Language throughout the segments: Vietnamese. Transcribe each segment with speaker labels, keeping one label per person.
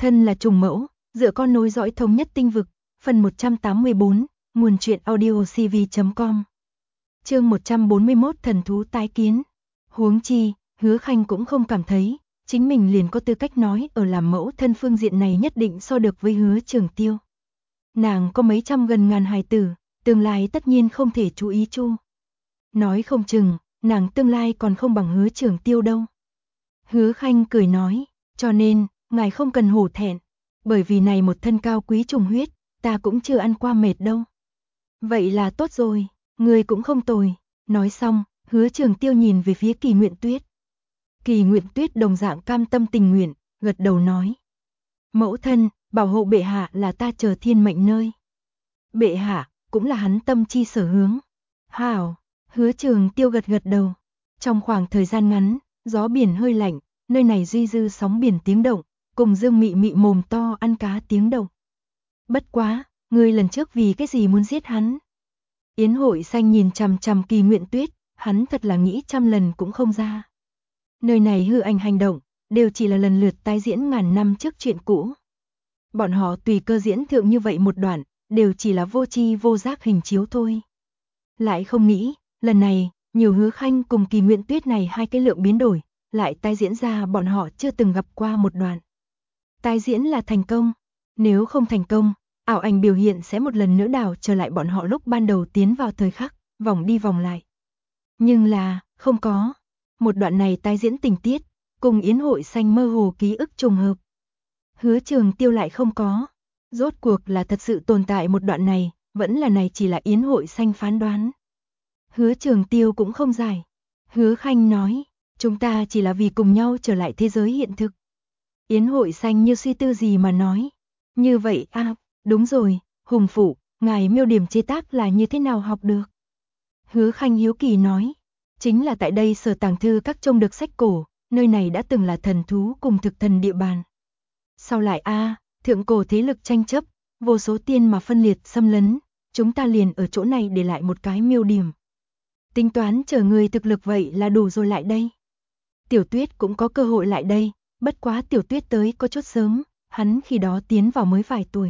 Speaker 1: Thân là trùng mẫu, dựa con nối dõi thống nhất tinh vực, phần 184, nguồn truyện audio cv.com. Chương 141 thần thú tái kiến. Huống chi, Hứa Khanh cũng không cảm thấy, chính mình liền có tư cách nói ở làm mẫu thân phương diện này nhất định so được với Hứa Trường Tiêu. Nàng có mấy trăm gần ngàn hài tử, tương lai tất nhiên không thể chú ý chu. Nói không chừng, nàng tương lai còn không bằng Hứa Trường Tiêu đâu. Hứa Khanh cười nói, cho nên, ngài không cần hổ thẹn, bởi vì này một thân cao quý trùng huyết, ta cũng chưa ăn qua mệt đâu. Vậy là tốt rồi, người cũng không tồi. Nói xong, Hứa Trường Tiêu nhìn về phía Kỳ Nguyện Tuyết. Kỳ Nguyện Tuyết đồng dạng cam tâm tình nguyện, gật đầu nói. Mẫu thân, bảo hộ bệ hạ là ta chờ thiên mệnh nơi. Bệ hạ, cũng là hắn tâm chi sở hướng. Hảo, Hứa Trường Tiêu gật gật đầu. Trong khoảng thời gian ngắn, gió biển hơi lạnh, nơi này duy dư sóng biển tiếng động, cùng Dương Mị Mị mồm to ăn cá tiếng động. Bất quá, ngươi lần trước vì cái gì muốn giết hắn? Yến Hội Xanh nhìn chằm chằm Kỳ Nguyện Tuyết, hắn thật là nghĩ trăm lần cũng không ra. Nơi này hư ảnh hành động, đều chỉ là lần lượt tái diễn ngàn năm trước chuyện cũ. Bọn họ tùy cơ diễn thượng như vậy một đoạn, đều chỉ là vô tri vô giác hình chiếu thôi. Lại không nghĩ, lần này, nhiều Hứa Khanh cùng Kỳ Nguyện Tuyết này hai cái lượng biến đổi, lại tái diễn ra bọn họ chưa từng gặp qua một đoạn. Tái diễn là thành công, nếu không thành công, ảo ảnh biểu hiện sẽ một lần nữa đảo trở lại bọn họ lúc ban đầu tiến vào thời khắc, vòng đi vòng lại. Nhưng là, không có. Một đoạn này tái diễn tình tiết, cùng Yến Hội Xanh mơ hồ ký ức trùng hợp. Hứa Trường Tiêu lại không có. Rốt cuộc là thật sự tồn tại một đoạn này, vẫn là này chỉ là Yến Hội Xanh phán đoán. Hứa Trường Tiêu cũng không giải. Hứa Khanh nói, chúng ta chỉ là vì cùng nhau trở lại thế giới hiện thực. Yến Hội Xanh như suy tư gì mà nói. Như vậy đúng rồi, Hùng Phụ, ngài miêu điểm chế tác là như thế nào học được? Hứa Khanh hiếu kỳ nói, chính là tại đây Sở Tàng Thư Các trông được sách cổ, nơi này đã từng là thần thú cùng thực thần địa bàn. Sau lại thượng cổ thế lực tranh chấp, vô số tiên mà phân liệt xâm lấn, chúng ta liền ở chỗ này để lại một cái miêu điểm. Tính toán chờ người thực lực vậy là đủ rồi lại đây. Tiểu Tuyết cũng có cơ hội lại đây, bất quá Tiểu Tuyết tới có chút sớm, hắn khi đó tiến vào mới vài tuổi.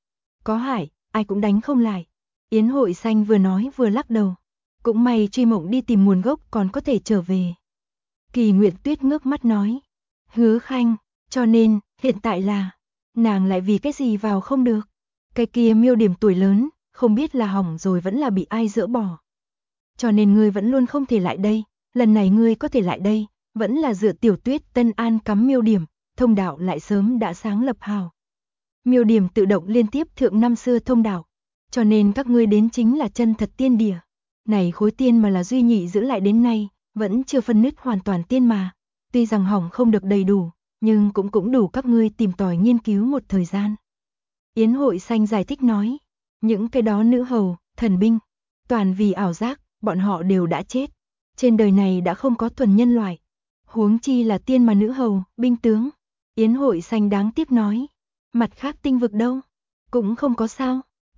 Speaker 1: Có hại, ai cũng đánh không lại. Yến Hội Xanh vừa nói vừa lắc đầu. Cũng may Truy Mộng đi tìm nguồn gốc còn có thể trở về. Kỳ Nguyện Tuyết ngước mắt nói. Hứa Khanh, cho nên, hiện tại là, nàng lại vì cái gì vào không được. Cái kia miêu điểm tuổi lớn, không biết là hỏng rồi vẫn là bị ai dỡ bỏ. Cho nên ngươi vẫn luôn không thể lại đây, lần này ngươi có thể lại đây, vẫn là dựa Tiểu Tuyết Tân An cắm miêu điểm, thông đạo lại sớm đã sáng lập hào. Miêu điểm tự động liên tiếp thượng năm xưa thông đạo, cho nên các ngươi đến chính là chân thật tiên địa. Này khối tiên mà là duy nhị giữ lại đến nay, vẫn chưa phân nứt hoàn toàn tiên mà, tuy rằng hỏng không được đầy đủ, nhưng cũng đủ các ngươi tìm tòi nghiên cứu một thời gian. Yến Hội Xanh giải thích nói, những cái đó nữ hầu, thần binh, toàn vì ảo giác, bọn họ đều đã chết. Trên đời này đã không có thuần nhân loại, huống chi là tiên mà nữ hầu, binh tướng. Yến Hội Xanh đáng tiếc nói, mặt khác tinh vực đâu? Cũng không có sao,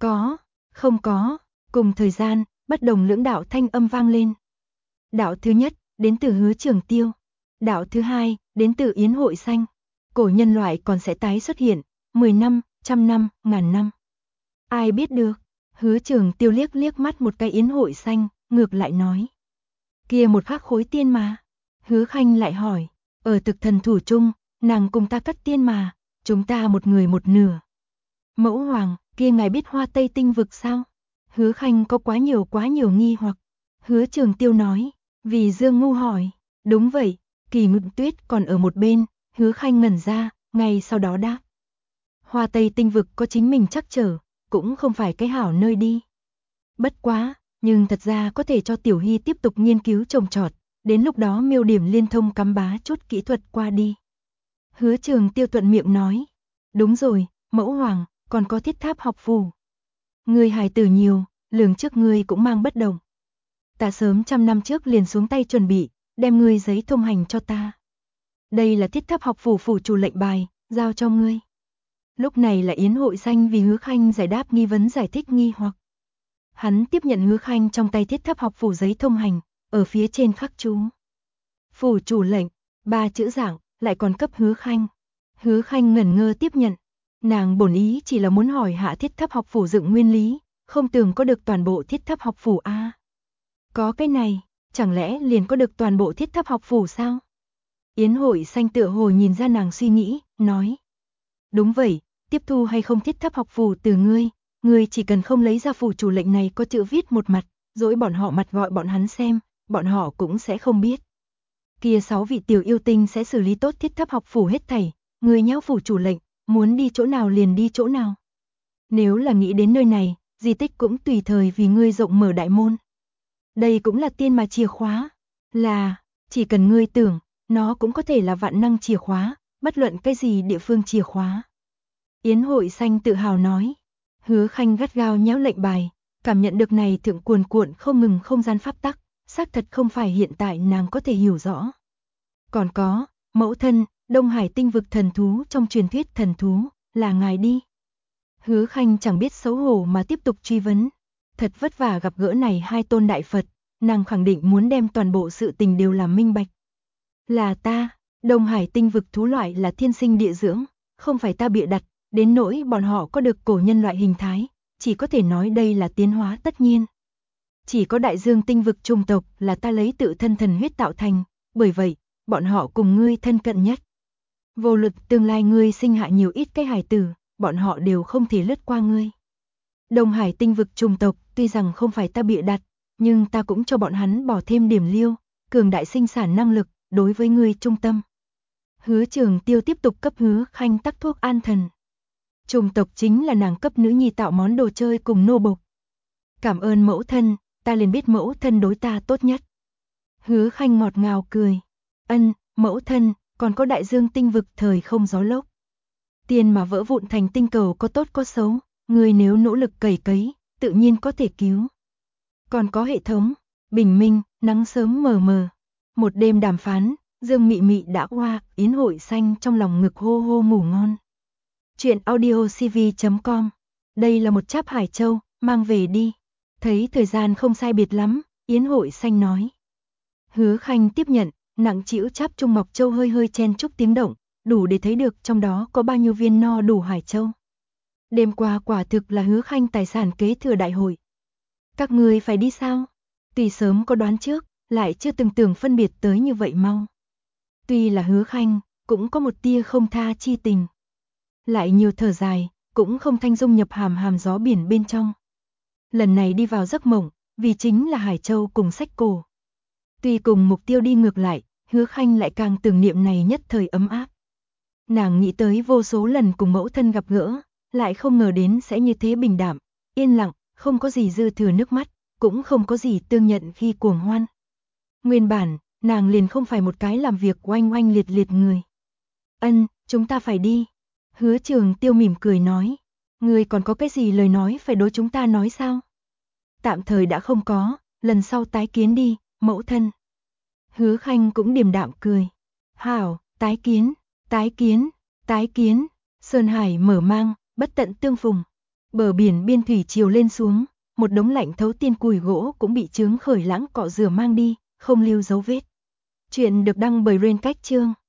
Speaker 1: không có, cùng thời gian, bất đồng lưỡng đạo thanh âm vang lên. Đạo thứ nhất, đến từ Hứa Trường Tiêu. Đạo thứ hai, đến từ Yến Hội Xanh. Cổ nhân loại còn sẽ tái xuất hiện, 10 năm, 100 năm, 1000 năm. Ai biết được? Hứa Trường Tiêu liếc mắt một cái Yến Hội Xanh, ngược lại nói. Kia một khắc khối tiên mà. Hứa Khanh lại hỏi, ở thực thần thủ chung, nàng cùng ta cắt tiên mà, chúng ta một người một nửa. Mẫu hoàng, kia ngài biết Hoa Tây tinh vực sao? Hứa Khanh có quá nhiều nghi hoặc. Hứa Trường Tiêu nói, vì Dương ngu hỏi. Đúng vậy, Kỳ Nguyện Tuyết còn ở một bên, Hứa Khanh ngẩn ra, ngay sau đó đáp. Hoa Tây tinh vực có chính mình chắc trở, cũng không phải cái hảo nơi đi. Bất quá, nhưng thật ra có thể cho Tiểu Hy tiếp tục nghiên cứu trồng trọt, đến lúc đó miêu điểm liên thông cắm bá chút kỹ thuật qua đi. Hứa Trường Tiêu thuận miệng nói, đúng rồi, mẫu hoàng, còn có thiết tháp học phù. Ngươi hài tử nhiều, lường trước ngươi cũng mang bất đồng. Ta sớm 100 năm trước liền xuống tay chuẩn bị, đem ngươi giấy thông hành cho ta. Đây là thiết tháp học phù phủ chủ lệnh bài, giao cho ngươi. Lúc này là Yến Hội Xanh vì Hứa Khanh giải đáp nghi vấn giải thích nghi hoặc. Hắn tiếp nhận Hứa Khanh trong tay thiết tháp học phù giấy thông hành, ở phía trên khắc chú. Phủ chủ lệnh, 3 chữ dạng, lại còn cấp Hứa Khanh. Hứa Khanh ngẩn ngơ tiếp nhận. Nàng bổn ý chỉ là muốn hỏi hạ thiết tháp học phủ dựng nguyên lý, không tưởng có được toàn bộ thiết tháp học phủ a. Có cái này, chẳng lẽ liền có được toàn bộ thiết tháp học phủ sao? Yến Hội Xanh tựa hồ nhìn ra nàng suy nghĩ, nói. Đúng vậy, tiếp thu hay không thiết tháp học phủ từ ngươi chỉ cần không lấy ra phủ chủ lệnh này có chữ viết một mặt, dỗi bọn họ mặt gọi bọn hắn xem, bọn họ cũng sẽ không biết. Kia 6 vị tiểu yêu tinh sẽ xử lý tốt thiết tháp học phủ hết thảy, ngươi nháo phủ chủ lệnh, muốn đi chỗ nào liền đi chỗ nào. Nếu là nghĩ đến nơi này, di tích cũng tùy thời vì ngươi rộng mở đại môn. Đây cũng là tiên mà chìa khóa, là, chỉ cần ngươi tưởng, nó cũng có thể là vạn năng chìa khóa, bất luận cái gì địa phương chìa khóa. Yến Hội Xanh tự hào nói. Hứa Khanh gắt gao nhéo lệnh bài, cảm nhận được này thượng cuồn cuộn không ngừng không gian pháp tắc, xác thật không phải hiện tại nàng có thể hiểu rõ. Còn có, mẫu thân, Đông Hải tinh vực thần thú trong truyền thuyết thần thú, là ngài đi. Hứa Khanh chẳng biết xấu hổ mà tiếp tục truy vấn. Thật vất vả gặp gỡ này hai tôn đại Phật, nàng khẳng định muốn đem toàn bộ sự tình đều làm minh bạch. Là ta, Đông Hải tinh vực thú loại là thiên sinh địa dưỡng, không phải ta bịa đặt, đến nỗi bọn họ có được cổ nhân loại hình thái, chỉ có thể nói đây là tiến hóa tất nhiên. Chỉ có đại dương tinh vực chủng tộc là ta lấy tự thân thần huyết tạo thành, bởi vậy, bọn họ cùng ngươi thân cận nhất. Vô luận tương lai ngươi sinh hạ nhiều ít cái hài tử, bọn họ đều không thể lướt qua ngươi. Đông Hải tinh vực chủng tộc tuy rằng không phải ta bịa đặt, nhưng ta cũng cho bọn hắn bỏ thêm điểm liêu, cường đại sinh sản năng lực, đối với ngươi trung tâm. Hứa Trường Tiêu tiếp tục cấp Hứa Khanh tắc thuốc an thần. Chủng tộc chính là nàng cấp nữ nhi tạo món đồ chơi cùng nô bộc. Cảm ơn mẫu thân, ta liền biết mẫu thân đối ta tốt nhất. Hứa Khanh ngọt ngào cười. Ân, mẫu thân, còn có đại dương tinh vực thời không gió lốc. Tiền mà vỡ vụn thành tinh cầu có tốt có xấu, người nếu nỗ lực cày cấy, tự nhiên có thể cứu. Còn có hệ thống, bình minh, nắng sớm mờ mờ. Một đêm đàm phán, Dương Mị Mị đã qua, Yến Hội Xanh trong lòng ngực hô hô ngủ ngon. Chuyện audiocv.com. Đây là một cháp hải châu, mang về đi. Thấy thời gian không sai biệt lắm, Yến Hội Xanh nói. Hứa Khanh tiếp nhận, nặng chĩu cháp trung mọc châu hơi hơi chen chúc tiếng động, đủ để thấy được trong đó có bao nhiêu viên no đủ hải châu. Đêm qua quả thực là Hứa Khanh tài sản kế thừa đại hội. Các người phải đi sao? Tuy sớm có đoán trước, lại chưa từng tưởng phân biệt tới như vậy mau. Tuy là Hứa Khanh, cũng có một tia không tha chi tình. Lại nhiều thở dài, cũng không thanh dung nhập hàm hàm gió biển bên trong. Lần này đi vào giấc mộng, vì chính là Hải Châu cùng sách cổ. Tuy cùng mục tiêu đi ngược lại, Hứa Khanh lại càng tưởng niệm này nhất thời ấm áp. Nàng nghĩ tới vô số lần cùng mẫu thân gặp gỡ, lại không ngờ đến sẽ như thế bình đạm, yên lặng, không có gì dư thừa nước mắt, cũng không có gì tương nhận khi cuồng hoan. Nguyên bản, nàng liền không phải một cái làm việc oanh oanh liệt liệt người. Ân, chúng ta phải đi. Hứa Trường Tiêu mỉm cười nói. Ngươi còn có cái gì lời nói phải đối chúng ta nói sao? Tạm thời đã không có, lần sau tái kiến đi, mẫu thân. Hứa Khanh cũng điềm đạm cười. Hảo, tái kiến, tái kiến, tái kiến. Sơn Hải mở mang, bất tận tương phùng. Bờ biển biên thủy chiều lên xuống, một đống lạnh thấu tiên cùi gỗ cũng bị chướng khởi lãng cọ rửa mang đi, không lưu dấu vết. Chuyện được đăng bởi Rain Cách Chương.